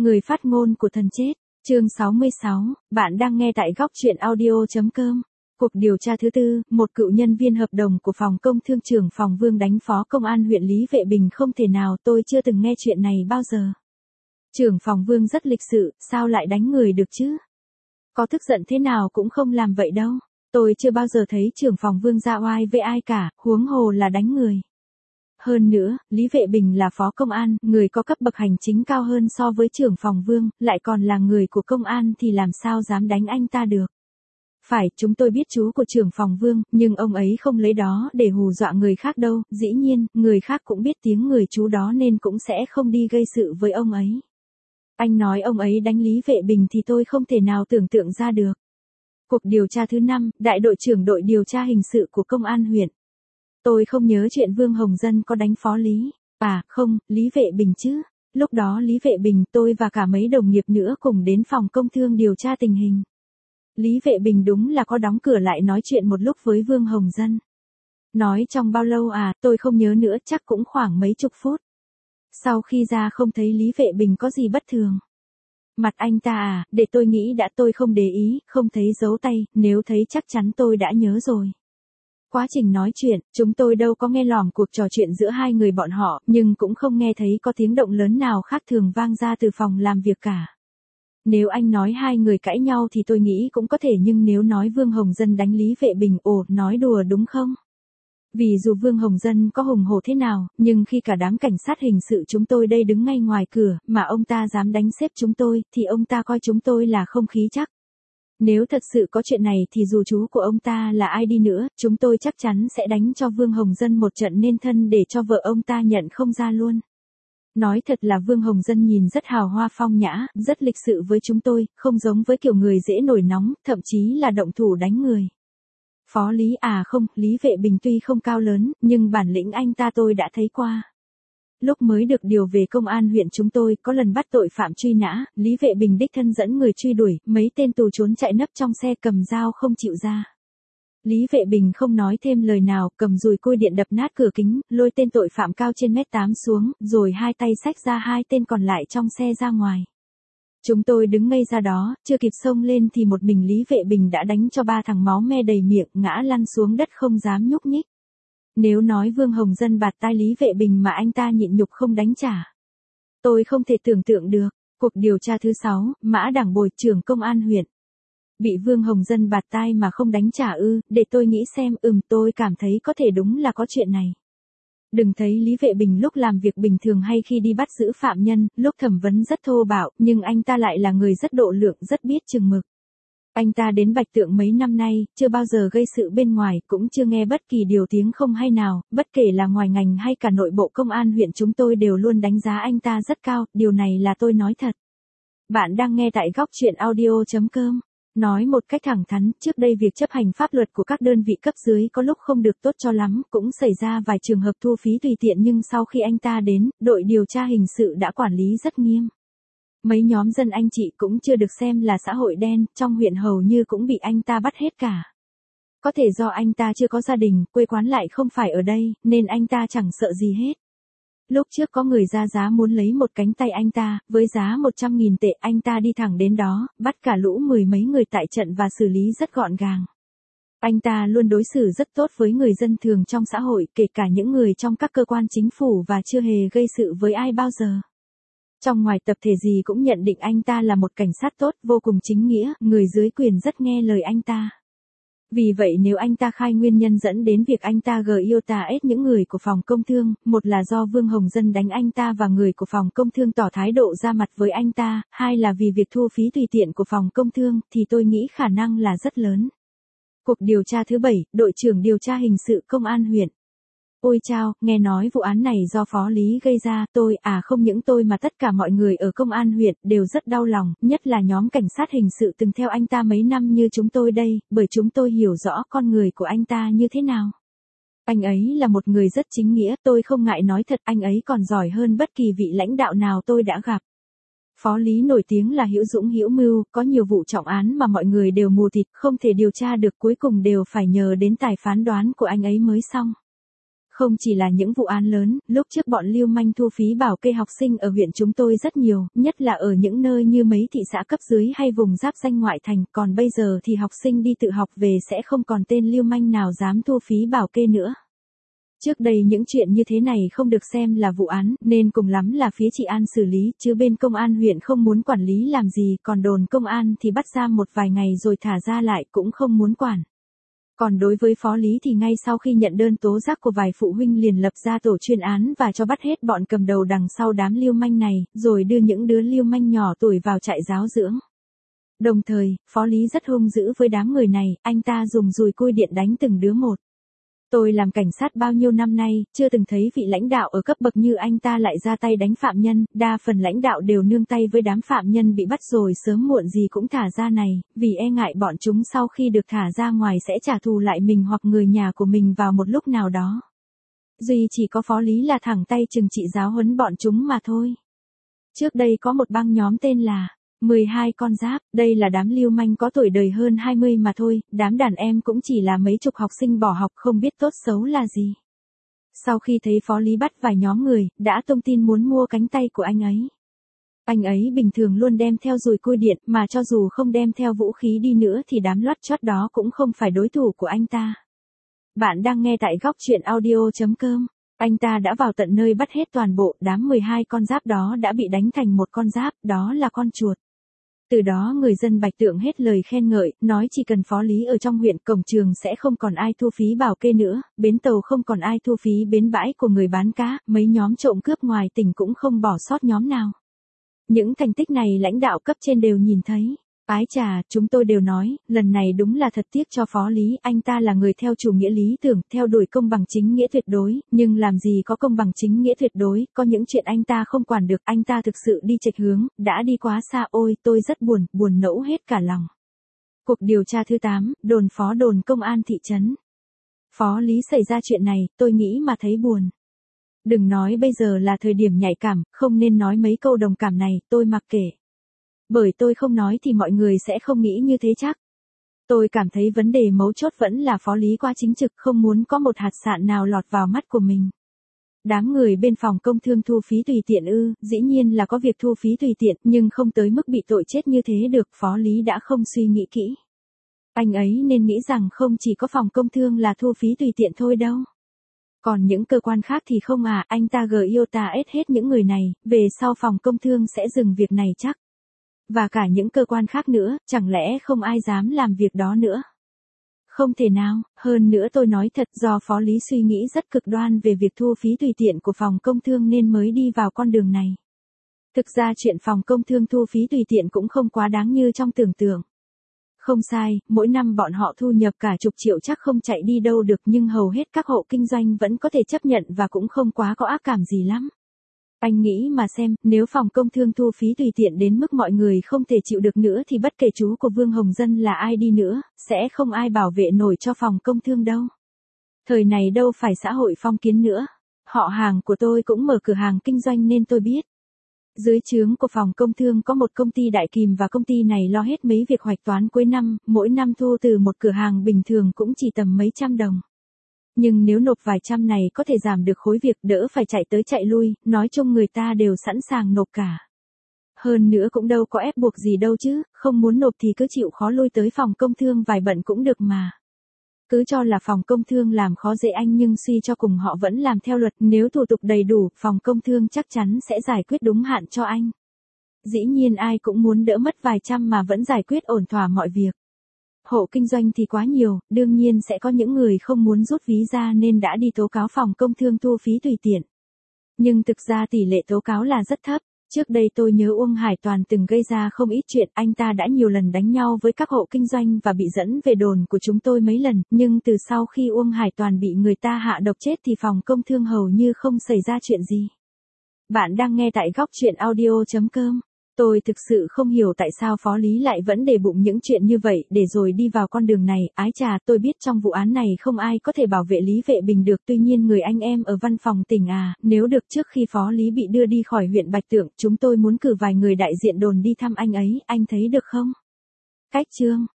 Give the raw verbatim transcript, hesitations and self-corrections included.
Người phát ngôn của thần chết, chương sáu mươi sáu, bạn đang nghe tại góc truyện audio.com. Cuộc điều tra thứ tư, một cựu nhân viên hợp đồng của phòng công thương trưởng phòng Vương đánh phó công an huyện Lý Vệ Bình không thể nào, tôi chưa từng nghe chuyện này bao giờ. Trưởng phòng Vương rất lịch sự, sao lại đánh người được chứ? Có tức giận thế nào cũng không làm vậy đâu. Tôi chưa bao giờ thấy trưởng phòng Vương ra oai với ai cả, huống hồ là đánh người. Hơn nữa, Lý Vệ Bình là phó công an, người có cấp bậc hành chính cao hơn so với trưởng phòng Vương, lại còn là người của công an thì làm sao dám đánh anh ta được. Phải, chúng tôi biết chú của trưởng phòng Vương, nhưng ông ấy không lấy đó để hù dọa người khác đâu, dĩ nhiên, người khác cũng biết tiếng người chú đó nên cũng sẽ không đi gây sự với ông ấy. Anh nói ông ấy đánh Lý Vệ Bình thì tôi không thể nào tưởng tượng ra được. Cuộc điều tra thứ năm, đại đội trưởng đội điều tra hình sự của công an huyện. Tôi không nhớ chuyện Vương Hồng Dân có đánh phó Lý. À, không, Lý Vệ Bình chứ. Lúc đó Lý Vệ Bình, tôi và cả mấy đồng nghiệp nữa cùng đến phòng công thương điều tra tình hình. Lý Vệ Bình đúng là có đóng cửa lại nói chuyện một lúc với Vương Hồng Dân. Nói trong bao lâu à, tôi không nhớ nữa, chắc cũng khoảng mấy chục phút. Sau khi ra không thấy Lý Vệ Bình có gì bất thường. Mặt anh ta à, để tôi nghĩ đã, tôi không để ý, không thấy dấu tay, nếu thấy chắc chắn tôi đã nhớ rồi. Quá trình nói chuyện, chúng tôi đâu có nghe lỏm cuộc trò chuyện giữa hai người bọn họ, nhưng cũng không nghe thấy có tiếng động lớn nào khác thường vang ra từ phòng làm việc cả. Nếu anh nói hai người cãi nhau thì tôi nghĩ cũng có thể, nhưng nếu nói Vương Hồng Dân đánh Lý Vệ Bình, ồ, nói đùa đúng không? Vì dù Vương Hồng Dân có hùng hổ thế nào, nhưng khi cả đám cảnh sát hình sự chúng tôi đây đứng ngay ngoài cửa, mà ông ta dám đánh sếp chúng tôi, thì ông ta coi chúng tôi là không khí chắc. Nếu thật sự có chuyện này thì dù chú của ông ta là ai đi nữa, chúng tôi chắc chắn sẽ đánh cho Vương Hồng Dân một trận nên thân để cho vợ ông ta nhận không ra luôn. Nói thật là Vương Hồng Dân nhìn rất hào hoa phong nhã, rất lịch sự với chúng tôi, không giống với kiểu người dễ nổi nóng, thậm chí là động thủ đánh người. Phó Lý à không, Lý Vệ Bình tuy không cao lớn, nhưng bản lĩnh anh ta tôi đã thấy qua. Lúc mới được điều về công an huyện chúng tôi, có lần bắt tội phạm truy nã, Lý Vệ Bình đích thân dẫn người truy đuổi, mấy tên tù trốn chạy nấp trong xe cầm dao không chịu ra. Lý Vệ Bình không nói thêm lời nào, cầm dùi côi điện đập nát cửa kính, lôi tên tội phạm cao trên mét tám xuống, rồi hai tay xách ra hai tên còn lại trong xe ra ngoài. Chúng tôi đứng ngây ra đó, chưa kịp xông lên thì một mình Lý Vệ Bình đã đánh cho ba thằng máu me đầy miệng, ngã lăn xuống đất không dám nhúc nhích. Nếu nói Vương Hồng Dân bạt tai Lý Vệ Bình mà anh ta nhịn nhục không đánh trả, tôi không thể tưởng tượng được. Cuộc điều tra thứ sáu, Mã Đảng Bồi, trưởng công an huyện. Bị Vương Hồng Dân bạt tai mà không đánh trả ư, để tôi nghĩ xem, ừm tôi cảm thấy có thể đúng là có chuyện này. Đừng thấy Lý Vệ Bình lúc làm việc bình thường hay khi đi bắt giữ phạm nhân, lúc thẩm vấn rất thô bạo, nhưng anh ta lại là người rất độ lượng, rất biết chừng mực. Anh ta đến Bạch Tượng mấy năm nay, chưa bao giờ gây sự bên ngoài, cũng chưa nghe bất kỳ điều tiếng không hay nào, bất kể là ngoài ngành hay cả nội bộ công an huyện chúng tôi đều luôn đánh giá anh ta rất cao, điều này là tôi nói thật. Bạn đang nghe tại góc truyện audio.com. Nói một cách thẳng thắn, trước đây việc chấp hành pháp luật của các đơn vị cấp dưới có lúc không được tốt cho lắm, cũng xảy ra vài trường hợp thu phí tùy tiện, nhưng sau khi anh ta đến, đội điều tra hình sự đã quản lý rất nghiêm. Mấy nhóm dân anh chị cũng chưa được xem là xã hội đen, trong huyện hầu như cũng bị anh ta bắt hết cả. Có thể do anh ta chưa có gia đình, quê quán lại không phải ở đây, nên anh ta chẳng sợ gì hết. Lúc trước có người ra giá muốn lấy một cánh tay anh ta, với giá một trăm nghìn tệ, anh ta đi thẳng đến đó, bắt cả lũ mười mấy người tại trận và xử lý rất gọn gàng. Anh ta luôn đối xử rất tốt với người dân thường trong xã hội, kể cả những người trong các cơ quan chính phủ, và chưa hề gây sự với ai bao giờ. Trong ngoài tập thể gì cũng nhận định anh ta là một cảnh sát tốt, vô cùng chính nghĩa, người dưới quyền rất nghe lời anh ta. Vì vậy nếu anh ta khai nguyên nhân dẫn đến việc anh ta gờ yêu tà ết những người của phòng công thương, một là do Vương Hồng Dân đánh anh ta và người của phòng công thương tỏ thái độ ra mặt với anh ta, hai là vì việc thu phí tùy tiện của phòng công thương, thì tôi nghĩ khả năng là rất lớn. Cuộc điều tra thứ bảy, đội trưởng điều tra hình sự công an huyện. Ôi chao, nghe nói vụ án này do Phó Lý gây ra, tôi, à không những tôi mà tất cả mọi người ở công an huyện đều rất đau lòng, nhất là nhóm cảnh sát hình sự từng theo anh ta mấy năm như chúng tôi đây, bởi chúng tôi hiểu rõ con người của anh ta như thế nào. Anh ấy là một người rất chính nghĩa, tôi không ngại nói thật, anh ấy còn giỏi hơn bất kỳ vị lãnh đạo nào tôi đã gặp. Phó Lý nổi tiếng là hữu dũng hữu mưu, có nhiều vụ trọng án mà mọi người đều mù tịt, không thể điều tra được, cuối cùng đều phải nhờ đến tài phán đoán của anh ấy mới xong. Không chỉ là những vụ án lớn, lúc trước bọn lưu manh thu phí bảo kê học sinh ở huyện chúng tôi rất nhiều, nhất là ở những nơi như mấy thị xã cấp dưới hay vùng giáp danh ngoại thành, còn bây giờ thì học sinh đi tự học về sẽ không còn tên lưu manh nào dám thu phí bảo kê nữa. Trước đây những chuyện như thế này không được xem là vụ án, nên cùng lắm là phía trị an xử lý, chứ bên công an huyện không muốn quản lý làm gì, còn đồn công an thì bắt giam một vài ngày rồi thả ra lại cũng không muốn quản. Còn đối với phó lý thì ngay sau khi nhận đơn tố giác của vài phụ huynh liền lập ra tổ chuyên án và cho bắt hết bọn cầm đầu đằng sau đám lưu manh này, rồi đưa những đứa lưu manh nhỏ tuổi vào trại giáo dưỡng. Đồng thời, phó lý rất hung dữ với đám người này, anh ta dùng dùi cui điện đánh từng đứa một. Tôi làm cảnh sát bao nhiêu năm nay, chưa từng thấy vị lãnh đạo ở cấp bậc như anh ta lại ra tay đánh phạm nhân, đa phần lãnh đạo đều nương tay với đám phạm nhân bị bắt rồi sớm muộn gì cũng thả ra này, vì e ngại bọn chúng sau khi được thả ra ngoài sẽ trả thù lại mình hoặc người nhà của mình vào một lúc nào đó. Duy chỉ có phó lý là thẳng tay trừng trị giáo huấn bọn chúng mà thôi. Trước đây có một băng nhóm tên là mười hai con giáp, đây là đám lưu manh có tuổi đời hơn hai mươi mà thôi, đám đàn em cũng chỉ là mấy chục học sinh bỏ học không biết tốt xấu là gì. Sau khi thấy phó lý bắt vài nhóm người, đã tung tin muốn mua cánh tay của anh ấy. Anh ấy bình thường luôn đem theo dùi cui điện, mà cho dù không đem theo vũ khí đi nữa thì đám loắt chót đó cũng không phải đối thủ của anh ta. Bạn đang nghe tại góc truyện audio chấm com. Anh ta đã vào tận nơi bắt hết toàn bộ, đám mười hai con giáp đó đã bị đánh thành một con giáp, đó là con chuột. Từ đó người dân Bạch Tượng hết lời khen ngợi, nói chỉ cần phó lý ở trong huyện, cổng trường sẽ không còn ai thu phí bảo kê nữa, bến tàu không còn ai thu phí bến bãi của người bán cá, mấy nhóm trộm cướp ngoài tỉnh cũng không bỏ sót nhóm nào. Những thành tích này lãnh đạo cấp trên đều nhìn thấy. Ái chà, chúng tôi đều nói, lần này đúng là thật tiếc cho phó lý, anh ta là người theo chủ nghĩa lý tưởng, theo đuổi công bằng chính nghĩa tuyệt đối, nhưng làm gì có công bằng chính nghĩa tuyệt đối, có những chuyện anh ta không quản được, anh ta thực sự đi chệch hướng, đã đi quá xa, ôi, tôi rất buồn, buồn nẫu hết cả lòng. Cuộc điều tra thứ tám, đồn phó đồn công an thị trấn. Phó lý xảy ra chuyện này, tôi nghĩ mà thấy buồn. Đừng nói bây giờ là thời điểm nhạy cảm, không nên nói mấy câu đồng cảm này, tôi mặc kệ. Bởi tôi không nói thì mọi người sẽ không nghĩ như thế chắc. Tôi cảm thấy vấn đề mấu chốt vẫn là phó lý quá chính trực, không muốn có một hạt sạn nào lọt vào mắt của mình. Đám người bên phòng công thương thu phí tùy tiện ư, dĩ nhiên là có việc thu phí tùy tiện, nhưng không tới mức bị tội chết như thế được, phó lý đã không suy nghĩ kỹ. Anh ấy nên nghĩ rằng không chỉ có phòng công thương là thu phí tùy tiện thôi đâu. Còn những cơ quan khác thì không à, anh ta gờ yêu ta ết hết những người này, về sau phòng công thương sẽ dừng việc này chắc. Và cả những cơ quan khác nữa, chẳng lẽ không ai dám làm việc đó nữa? Không thể nào, hơn nữa tôi nói thật do phó lý suy nghĩ rất cực đoan về việc thu phí tùy tiện của phòng công thương nên mới đi vào con đường này. Thực ra chuyện phòng công thương thu phí tùy tiện cũng không quá đáng như trong tưởng tượng. Không sai, mỗi năm bọn họ thu nhập cả chục triệu chắc không chạy đi đâu được nhưng hầu hết các hộ kinh doanh vẫn có thể chấp nhận và cũng không quá có ác cảm gì lắm. Anh nghĩ mà xem, nếu phòng công thương thu phí tùy tiện đến mức mọi người không thể chịu được nữa thì bất kể chú của Vương Hồng Dân là ai đi nữa, sẽ không ai bảo vệ nổi cho phòng công thương đâu. Thời này đâu phải xã hội phong kiến nữa. Họ hàng của tôi cũng mở cửa hàng kinh doanh nên tôi biết. Dưới trướng của phòng công thương có một công ty đại kìm và công ty này lo hết mấy việc hoạch toán cuối năm, mỗi năm thu từ một cửa hàng bình thường cũng chỉ tầm mấy trăm đồng. Nhưng nếu nộp vài trăm này có thể giảm được khối việc đỡ phải chạy tới chạy lui, nói chung người ta đều sẵn sàng nộp cả. Hơn nữa cũng đâu có ép buộc gì đâu chứ, không muốn nộp thì cứ chịu khó lui tới phòng công thương vài bận cũng được mà. Cứ cho là phòng công thương làm khó dễ anh nhưng suy cho cùng họ vẫn làm theo luật, nếu thủ tục đầy đủ, phòng công thương chắc chắn sẽ giải quyết đúng hạn cho anh. Dĩ nhiên ai cũng muốn đỡ mất vài trăm mà vẫn giải quyết ổn thỏa mọi việc. Hộ kinh doanh thì quá nhiều, đương nhiên sẽ có những người không muốn rút ví ra nên đã đi tố cáo phòng công thương thu phí tùy tiện. Nhưng thực ra tỷ lệ tố cáo là rất thấp. Trước đây tôi nhớ Uông Hải Toàn từng gây ra không ít chuyện, anh ta đã nhiều lần đánh nhau với các hộ kinh doanh và bị dẫn về đồn của chúng tôi mấy lần, nhưng từ sau khi Uông Hải Toàn bị người ta hạ độc chết thì phòng công thương hầu như không xảy ra chuyện gì. Bạn đang nghe tại góc truyện audio chấm com. Tôi thực sự không hiểu tại sao phó lý lại vẫn để bụng những chuyện như vậy để rồi đi vào con đường này, ái chà tôi biết trong vụ án này không ai có thể bảo vệ Lý Vệ Bình được tuy nhiên người anh em ở văn phòng tỉnh à, nếu được trước khi phó lý bị đưa đi khỏi huyện Bạch Tượng, chúng tôi muốn cử vài người đại diện đồn đi thăm anh ấy, anh thấy được không? Cách chương